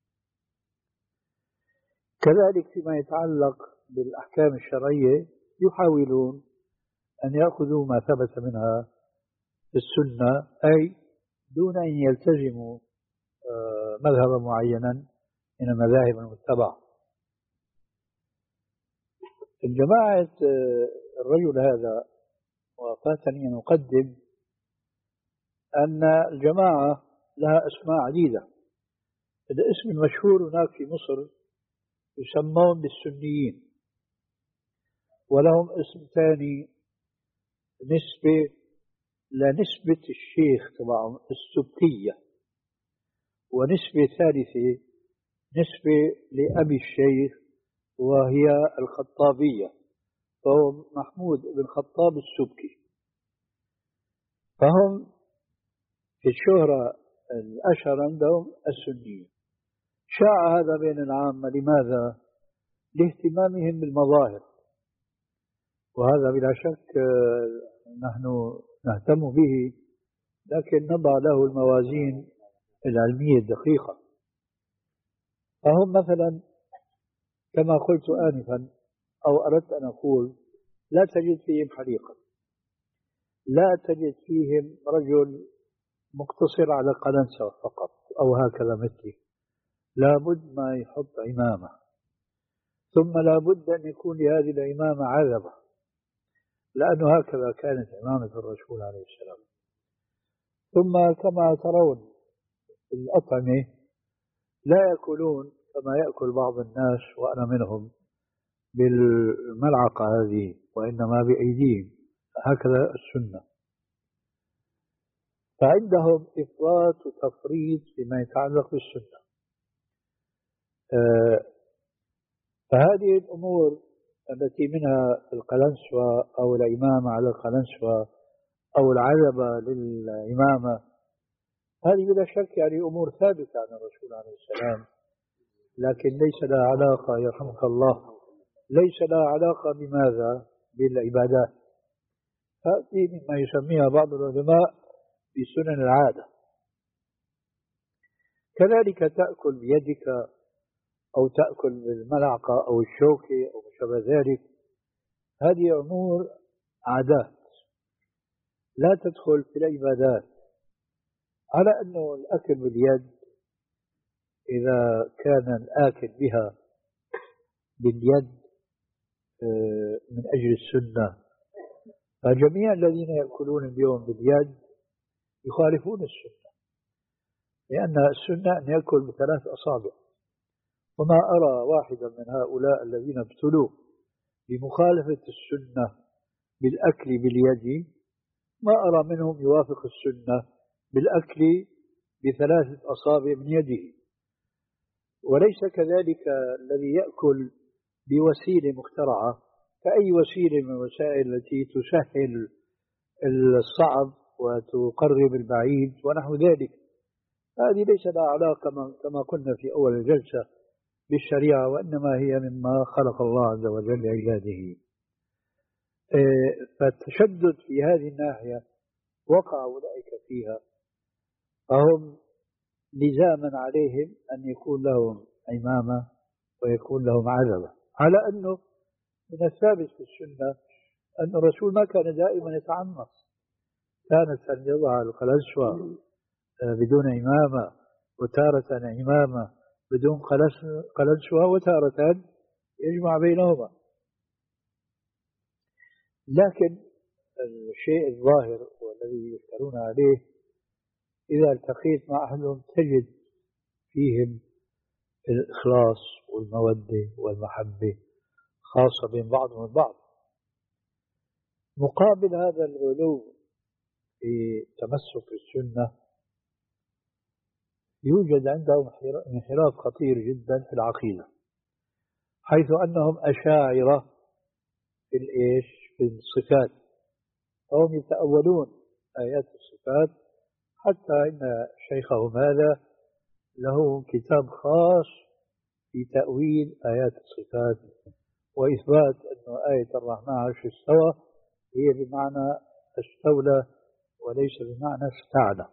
كذلك فيما يتعلق بالأحكام الشرعية يحاولون أن يأخذوا ما ثبت منها في السنة، أي دون أن يلتزموا مذهبا معينا من المذاهب المتبعة. الجماعة الرجل هذا، وفاتني أن أقدم أن الجماعة لها أسماء عديدة. الاسم المشهور هناك في مصر يسمون بالسنيين، ولهم اسم ثاني نسبة لنسبة الشيخ تبعهم السبكية، ونسبة ثالثة نسبة لأبي الشيخ وهي الخطابية، فهو محمود بن خطاب السبكي. فهم في الشهرة الأشهر عندهم السنيين. شاع هذا بين العامة، لماذا؟ لاهتمامهم بالمظاهر، وهذا بلا شك نحن نهتم به، لكن نضع له الموازين العلمية الدقيقة. فهم مثلا كما قلت آنفا أو أردت أن أقول، لا تجد فيهم حليقا، لا تجد فيهم رجل مقتصر على قلنسة فقط أو هكذا مثلي، لابد ما يحط عمامة ثم لا بد أن يكون لهذه الإمامة عذبة، لأنه هكذا كانت إمامة الرسول عليه السلام. ثم كما ترون الأطعمة لا يأكلون كما يأكل بعض الناس وأنا منهم بالملعقة هذه، وإنما بأيديهم، هكذا السنة. فعندهم إفراط وتفريط فيما يتعلق بالسنة. فهذه الأمور التي منها القلنسوة أو الإمامة على القلنسوة أو العذبة للإمامة، هذه بلا شك يعني أمور ثابتة عن الرسول عليه السلام، لكن ليس لها علاقة يرحمك الله ليس لها علاقة بماذا؟ بالعبادات. هذه مما يسميها بعض العلماء بسنن العادة. كذلك تأكل بيدك أو تأكل بالملعقة أو الشوكة أو ما شابه ذلك، هذه أمور عادات لا تدخل في العبادات، على أنه الأكل باليد إذا كان الآكل بها باليد من أجل السنة، فجميع الذين يأكلون اليوم باليد يخالفون السنة، لأن السنة أن يأكل بثلاث أصابع. وما أرى واحدا من هؤلاء الذين ابتلوا بمخالفة السنة بالأكل باليد، ما أرى منهم يوافق السنة بالأكل بثلاثة أصابع من يده. وليس كذلك الذي يأكل بوسيلة مخترعة كأي وسيلة من الوسائل التي تسهل الصعب وتقرب البعيد ونحو ذلك. هذه ليس لها علاقة كما قلنا في أول الجلسة بالشريعة، وإنما هي مما خلق الله عز وجل لعباده. فالتشدد في هذه الناحية وقع أولئك فيها، فهم لزاما عليهم أن يكون لهم إمامة ويكون لهم عذبة، على أنه من الثابت في السنة أن الرسول ما كان دائما يتعمص، كانت أن يضع القلنسوة بدون إمامة، وتارة إمامة بدون قلنسوة، وتارة يجمع بينهما. لكن الشيء الظاهر والذي يذكرون عليه، إذا التقيت مع أهلهم تجد فيهم الإخلاص والمودة والمحبة خاصة بين بعضهم البعض. مقابل هذا الغلو في تمسك السنة يوجد عندهم انحراف خطير جدا في العقيدة، حيث أنهم أشاعرة في الإيش في الصفات، فهم يتأولون آيات الصفات، حتى إن شيخهم هذا له كتاب خاص في تأويل آيات الصفات وإثبات أن آية الرحمن عرش استوى هي بمعنى استولى وليس بمعنى استعلى.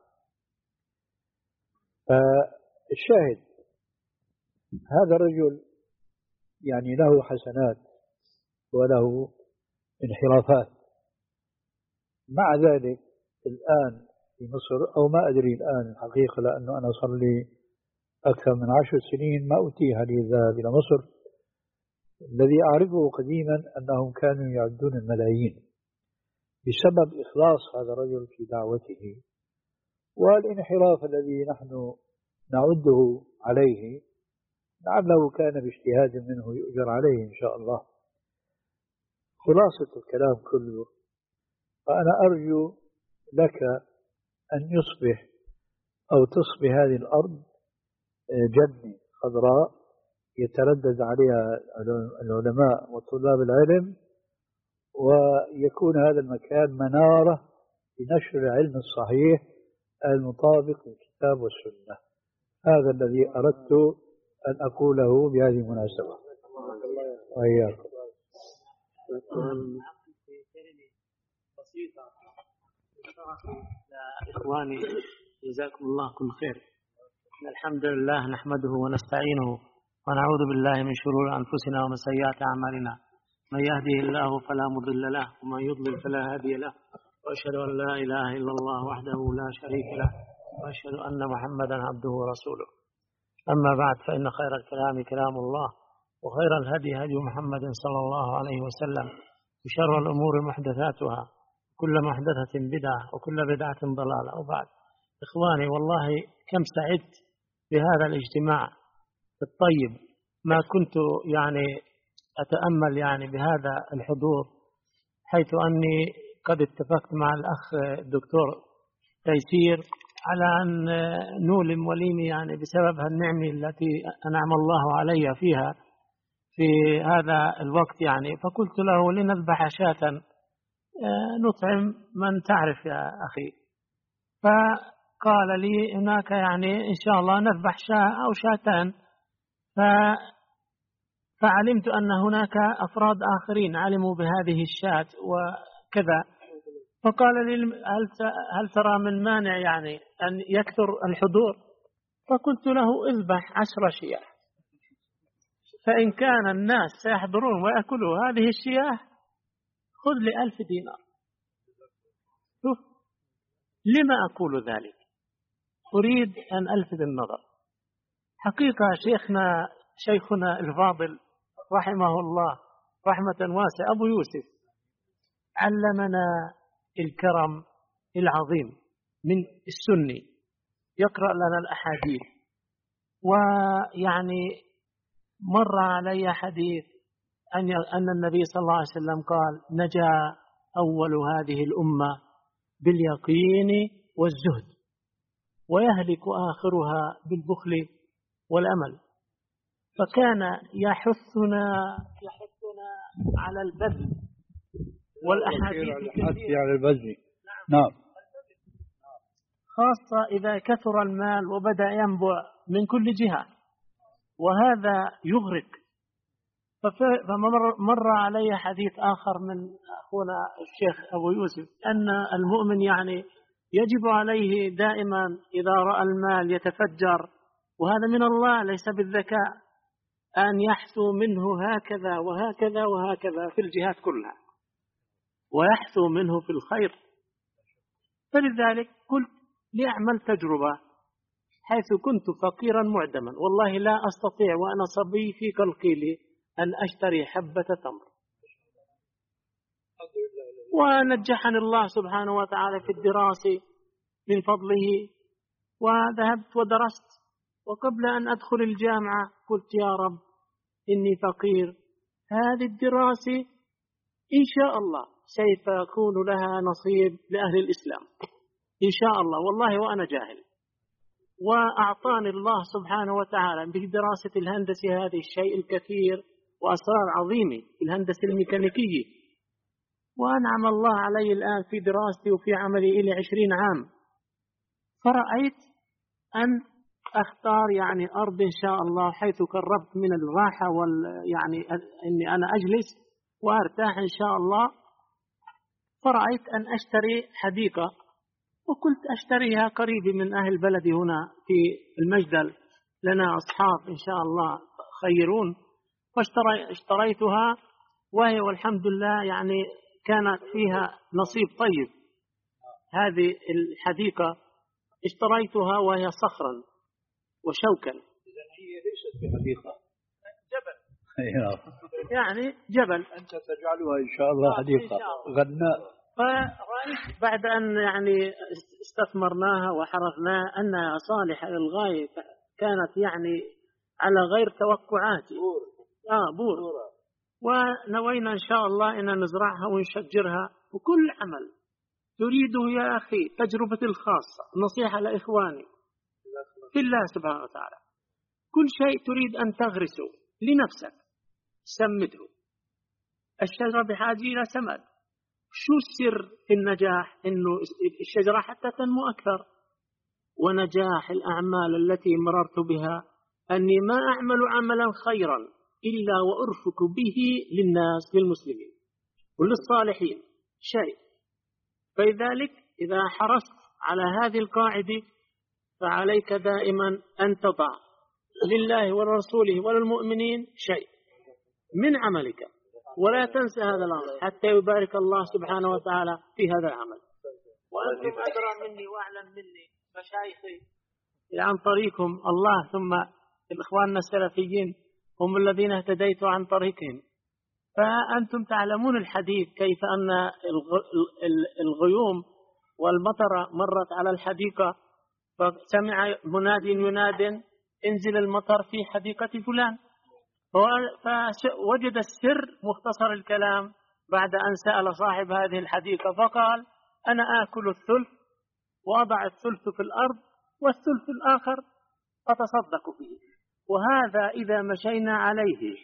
فالشاهد هذا الرجل يعني له حسنات وله انحرافات، مع ذلك الآن في مصر، أو ما أدري الآن الحقيقة لأنه أنا صار لي أكثر من عشر سنين ما أتيح لي الذهاب إلى مصر. الذي أعرفه قديما أنهم كانوا يعدون الملايين بسبب إخلاص هذا الرجل في دعوته، والانحراف الذي نحن نعده عليه لعله كان باجتهاد منه يؤجر عليه إن شاء الله. خلاصة الكلام كله، فأنا أرجو لك أن يصبح أو تصبح هذه الأرض جنة خضراء يتردد عليها العلماء وطلاب العلم، ويكون هذا المكان منارة لنشر العلم الصحيح المطابق للكتاب والسنة. هذا الذي أردت أن أقوله بهذه المناسبة. وإياكم. بسيطة إخواني جزاكم الله كل خير. الحمد لله نحمده ونستعينه ونعوذ بالله من شرور أنفسنا ومن سيئات أعمالنا، من يهده الله فلا مضل له ومن يضلل فلا هادي له، وأشهد أن لا إله إلا الله وحده لا شريك له، وأشهد أن محمدا عبده ورسوله. أما بعد، فإن خير الكلام كلام الله، وخير الهدي هدي محمد صلى الله عليه وسلم، وشر الأمور محدثاتها، كل محدثة بدعة وكل بدعة ضلالة. وبعد، إخواني والله كم سعدت بهذا الاجتماع الطيب، ما كنت يعني أتأمل يعني بهذا الحضور، حيث أني قد اتفقت مع الأخ الدكتور تيسير على أن نولم وليمي يعني بسبب النعمة التي أنعم الله علي فيها في هذا الوقت يعني. فقلت له لنذبح شاة نطعم من تعرف يا أخي. فقال لي هناك يعني إن شاء الله نذبح شاة أو شاتان. ف فعلمت أن هناك أفراد آخرين علموا بهذه الشاة وكذا. فقال لي هل هل ترى من مانع يعني أن يكثر الحضور؟ فقلت له اذبح عشر شياه، فإن كان الناس سيحضرون ويأكلوا هذه الشياه خذ لي ألف دينار. شوف لما أقول ذلك؟ أريد أن ألفت النظر. حقيقة شيخنا شيخنا الفاضل رحمه الله رحمة واسعة أبو يوسف علمنا الكرم العظيم من السني، يقرأ لنا الأحاديث. ويعني مر علي حديث أن النبي صلى الله عليه وسلم قال نجا أول هذه الأمة باليقين والزهد، ويهلك آخرها بالبخل والأمل. فكان يحثنا يحثنا على البذل والأحاديث كثيرة على البذل. نعم، خاصة إذا كثر المال وبدأ ينبع من كل جهة، وهذا يغرق. فمر علي حديث آخر من أخونا الشيخ أبو يوسف أن المؤمن يعني يجب عليه دائما إذا رأى المال يتفجر، وهذا من الله ليس بالذكاء، أن يحثو منه هكذا وهكذا وهكذا في الجهات كلها، ويحثو منه في الخير. فلذلك قلت لأعمل تجربة، حيث كنت فقيرا معدما والله لا أستطيع وأنا صبي في قلقيلي أن أشتري حبة تمر، ونجحني الله سبحانه وتعالى في الدراسة من فضله، وذهبت ودرست. وقبل أن أدخل الجامعة قلت يا رب إني فقير، هذه الدراسة إن شاء الله سوف يكون لها نصيب لأهل الإسلام إن شاء الله، والله وأنا جاهل. وأعطاني الله سبحانه وتعالى بدراسة الهندسة هذه الشيء الكثير وأسرار عظيمة في الهندسة الميكانيكية، وأنعم الله علي الآن في دراستي وفي عملي إلى عشرين عام. فرأيت أن أختار يعني أرض إن شاء الله حيث قربت من الراحة وال يعني إني أنا أجلس وأرتاح إن شاء الله. فرأيت أن أشتري حديقة، وقلت أشتريها قريب من أهل بلدي هنا في المجدل، لنا أصحاب إن شاء الله خيرون. فاشتريتها، وهي والحمد لله يعني كانت فيها نصيب طيب. هذه الحديقة اشتريتها وهي صخرا وشوكا. إذن هي ليست بحديقة، جبل يعني جبل. أنت تجعلها إن شاء الله حديقة غناء. فرأيت بعد أن يعني استثمرناها وحرثناها أنها صالحة للغاية، كانت يعني على غير توقعاتي. آه بور. ونوينا إن شاء الله أن نزرعها ونشجرها. وكل عمل تريده يا أخي تجربتي الخاصة، نصيحة لإخواني في الله سبحانه وتعالى، كل شيء تريد أن تغرسه لنفسك سمده. الشجرة بحاجة إلى سمد. شو السر في النجاح؟ إنه الشجرة حتى تنمو أكثر. ونجاح الأعمال التي مررت بها أني ما أعمل عملا خيرا إلا وأرفق به للناس، للمسلمين وللصالحين شيء. فلذلك إذا حرصت على هذه القاعدة فعليك دائما أن تضع لله ولرسوله وللمؤمنين شيء من عملك، ولا تنسى هذا الأمر حتى يبارك الله سبحانه وتعالى في هذا العمل. وأنتم أدرى مني وأعلم مني مشايخي عن طريقكم الله، ثم إخواننا السلفيين هم الذين اهتديت عن طريقهم. فأنتم تعلمون الحديث كيف أن الغيوم والمطر مرت على الحديقة، فسمع مناد يناد انزل المطر في حديقة فلان، فوجد السر مختصر الكلام بعد أن سأل صاحب هذه الحديقة فقال أنا آكل الثلث وأضع الثلث في الأرض والثلث الآخر أتصدق فيه. وهذا إذا مشينا عليه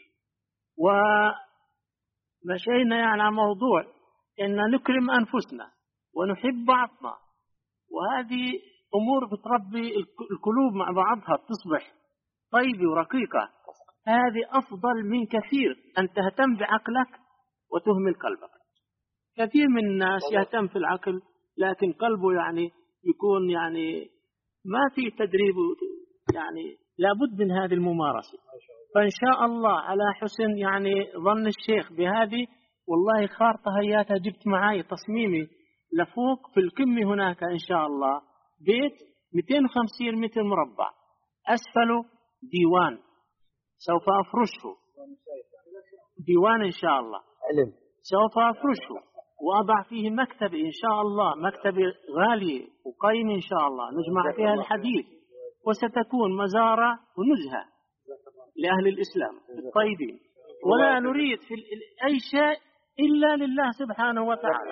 ومشينا يعني على موضوع إن نكرم أنفسنا ونحب بعضنا، وهذه أمور بتربي القلوب مع بعضها تصبح طيبة ورقيقة، هذه أفضل من كثير أن تهتم بعقلك وتهمل قلبك. كثير من الناس يهتم في العقل لكن قلبه يعني يكون يعني ما في تدريب، يعني لابد من هذه الممارسة. فإن شاء الله على حسن يعني ظن الشيخ بهذه، والله خارطة هياتها جبت معي تصميمي لفوق في القمة هناك إن شاء الله بيت مئتين وخمسين متر مربع، أسفله ديوان سوف أفرشه، ديوان إن شاء الله سوف أفرشه وأضع فيه مكتب إن شاء الله، مكتب غالي وقيم إن شاء الله نجمع فيها الحديث، وستكون مزارع ونزهة لأهل الإسلام الطيبين، ولا نريد في أي شيء إلا لله سبحانه وتعالى.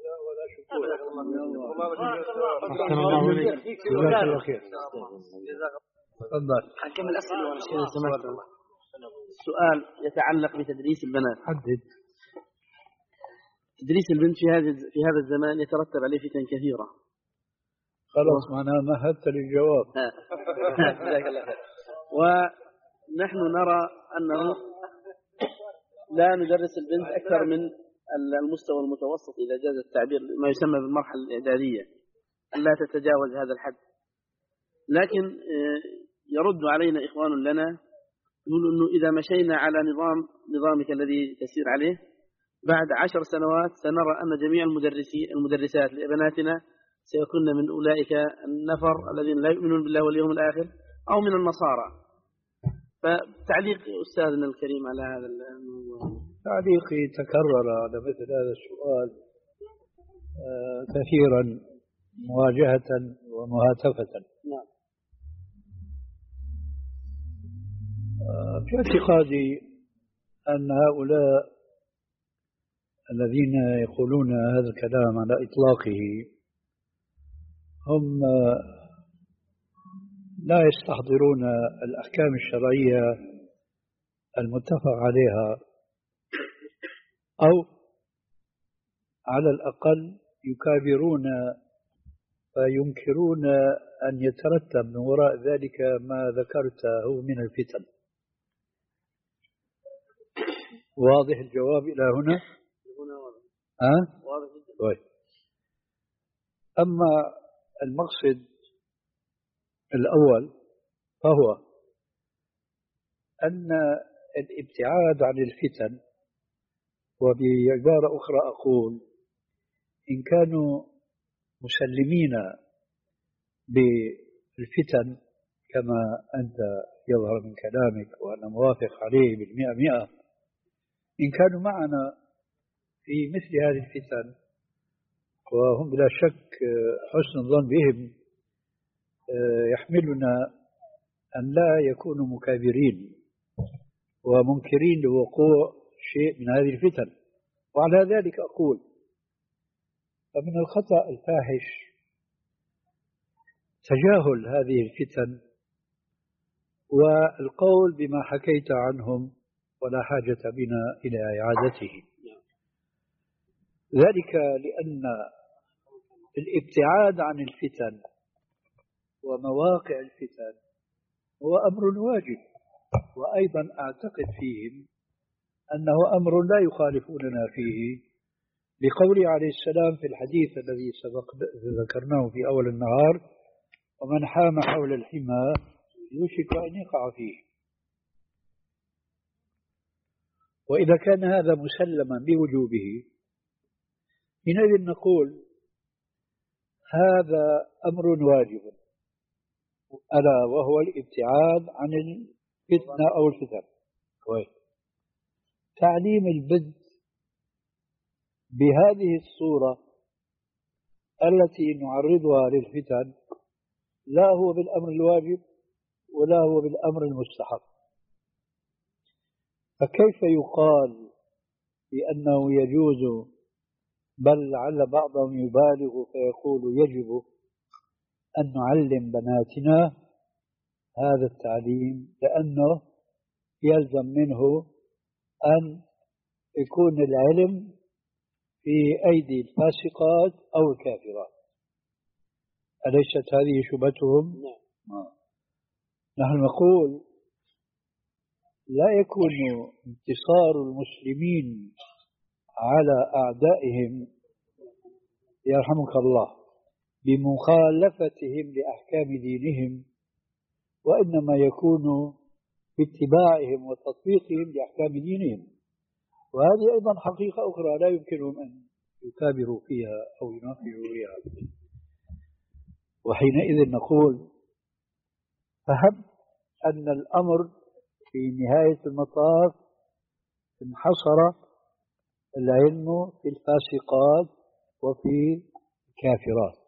السؤال يتعلق بتدريس البنات. حدد. تدريس البنت في هذا في هذا الزمان يترتب عليه فتن كثيرة. خلاص معناها مهدت للجواب. ونحن نرى أنه لا ندرس البنت أكثر من المستوى المتوسط إذا جاز التعبير، ما يسمى بالمرحلة الإعدادية، لا تتجاوز هذا الحد. لكن يرد علينا إخوان لنا يقولوا أنه إذا مشينا على نظام نظامك الذي تسير عليه بعد عشر سنوات سنرى أن جميع المدرسين المدرسات لبناتنا سيكون من أولئك النفر الذين لا يؤمنون بالله واليوم الآخر أو من النصارى. فتعليق أستاذنا الكريم على هذا الموضوع. تعليقي تكرر على مثل هذا السؤال كثيرا مواجهة ومهاتفة. نعم. في اعتقادي أن هؤلاء الذين يقولون هذا الكلام على إطلاقه هم لا يستحضرون الأحكام الشرعية المتفق عليها، أو على الأقل يكابرون فينكرون أن يترتب من وراء ذلك ما ذكرته من الفتن. واضح الجواب إلى هنا؟ أه؟ واضح جدا. طيب. أما المقصد الأول فهو أن الابتعاد عن الفتن، وبعبارة أخرى أقول إن كانوا مسلمين بالفتن كما أنت يظهر من كلامك وأنا موافق عليه بالمئة مئة، إن كانوا معنا في مثل هذه الفتن وهم بلا شك حسن الظن بهم يحملنا أن لا يكونوا مكابرين ومنكرين لوقوع شيء من هذه الفتن. وعلى ذلك أقول فمن الخطأ الفاحش تجاهل هذه الفتن والقول بما حكيت عنهم ولا حاجة بنا إلى إعادته، ذلك لأن الابتعاد عن الفتن ومواقع الفتن هو أمر واجب، وأيضا أعتقد فيهم أنه أمر لا يخالفوننا فيه، لقوله عليه السلام في الحديث الذي سبق ذكرناه في أول النهار: ومن حام حول الحمى يوشك أن يقع فيه. وإذا كان هذا مسلما بوجوبه حينئذ نقول هذا أمر واجب، ألا وهو الابتعاد عن الفتنة أو الفتن. تعليم البنت بهذه الصورة التي نعرضها للفتن لا هو بالأمر الواجب ولا هو بالأمر المستحب. فكيف يقال بأنه يجوز، بل لعل بعضهم يبالغ فيقول يجب أن نعلم بناتنا هذا التعليم، لأنه يلزم منه أن يكون العلم في أيدي الفاسقات أو الكافرات. أليست هذه شبهتهم؟ نعم. نحن نقول لا يكون انتصار المسلمين على أعدائهم يرحمك الله بمخالفتهم لأحكام دينهم، وإنما يكون باتباعهم وتطبيقهم لأحكام دينهم. وهذه أيضا حقيقة أخرى لا يمكنهم أن يكابروا فيها أو ينافعوا فيها. وحينئذ نقول فهم أن الأمر في نهاية المطاف انحصر العلم في الفاسقات وفي الكافرات.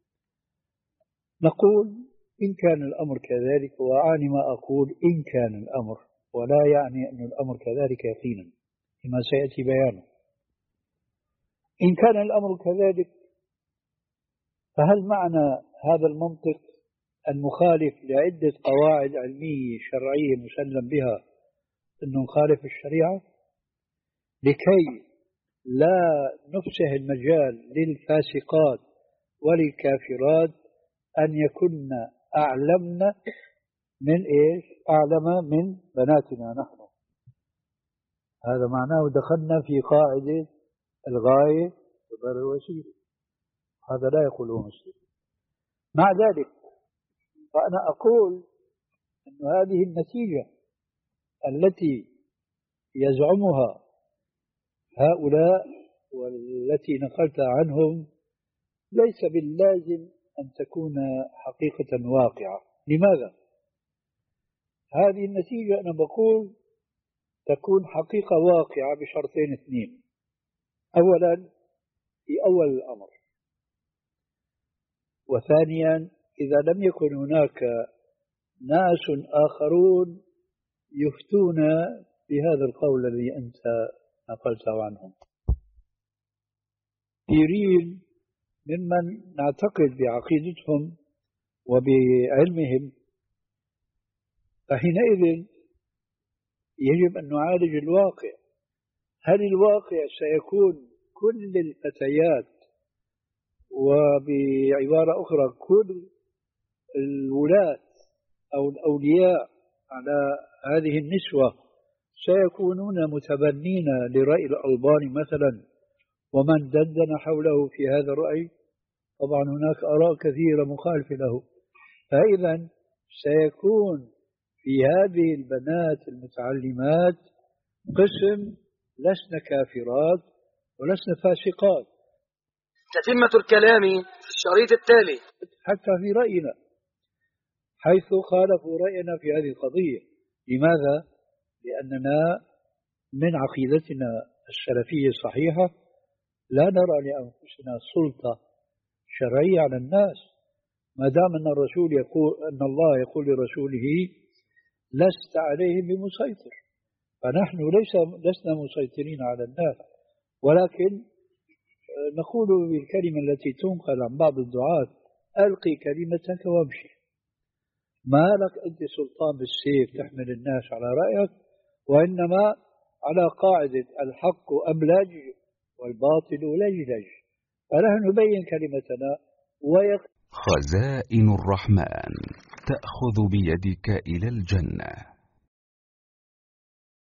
نقول إن كان الأمر كذلك، وأعني ما أقول إن كان الأمر، ولا يعني أن الأمر كذلك يقينا لما سيأتي بيانه. إن كان الأمر كذلك فهل معنى هذا المنطق المخالف لعدة قواعد علمية شرعية مسلم بها أنه نخالف الشريعة لكي لا نفسح المجال للفاسقات وللكافرات أن يكن أعلمنا من إيش؟ أعلم من بناتنا نحن. هذا معناه دخلنا في قاعدة الغاية وبر الوسيلة، هذا لا يقوله مسلم. مع ذلك فأنا أقول أن هذه النتيجة التي يزعمها هؤلاء والتي نقلت عنهم ليس باللازم أن تكون حقيقة واقعة. لماذا؟ هذه النتيجة أنا بقول تكون حقيقة واقعة بشرطين اثنين. أولا في أول الأمر، وثانيا إذا لم يكن هناك ناس آخرون يفتون بهذا القول الذي أنت نقلته عنهم، كثيرين ممن نعتقد بعقيدتهم وبعلمهم. فحينئذ يجب أن نعالج الواقع. هل الواقع سيكون كل الفتيات، وبعبارة أخرى كل الولاة أو الأولياء على هذه النسوة سيكونون متبنين لرأي الألباني مثلا ومن دندن حوله في هذا الرأي؟ طبعا هناك آراء كثيرة مخالفة له. فإذا سيكون في هذه البنات المتعلمات قسم لسن كافرات ولسن فاسقات. تتمة الكلام في الشريط التالي. حتى في رأينا حيث خالفوا رأينا في هذه القضية. لماذا؟ لأننا من عقيدتنا السلفية الصحيحة لا نرى لأنفسنا سلطة شرعية على الناس، ما دام أن الرسول يقول أن الله يقول لرسوله لست عليهم بمسيطر. فنحن ليس لسنا مسيطرين على الناس، ولكن نقول بالكلمة التي تنقل عن بعض الدعاة ألقي كلمتك وامشي. ما لك أنت سلطان بالسيف تحمل الناس على رأيك، وإنما على قاعدة الحق أملج والباطل لجلج. فنحن نبين كلمتنا ويق... خزائن الرحمن تأخذ بيدك إلى الجنة.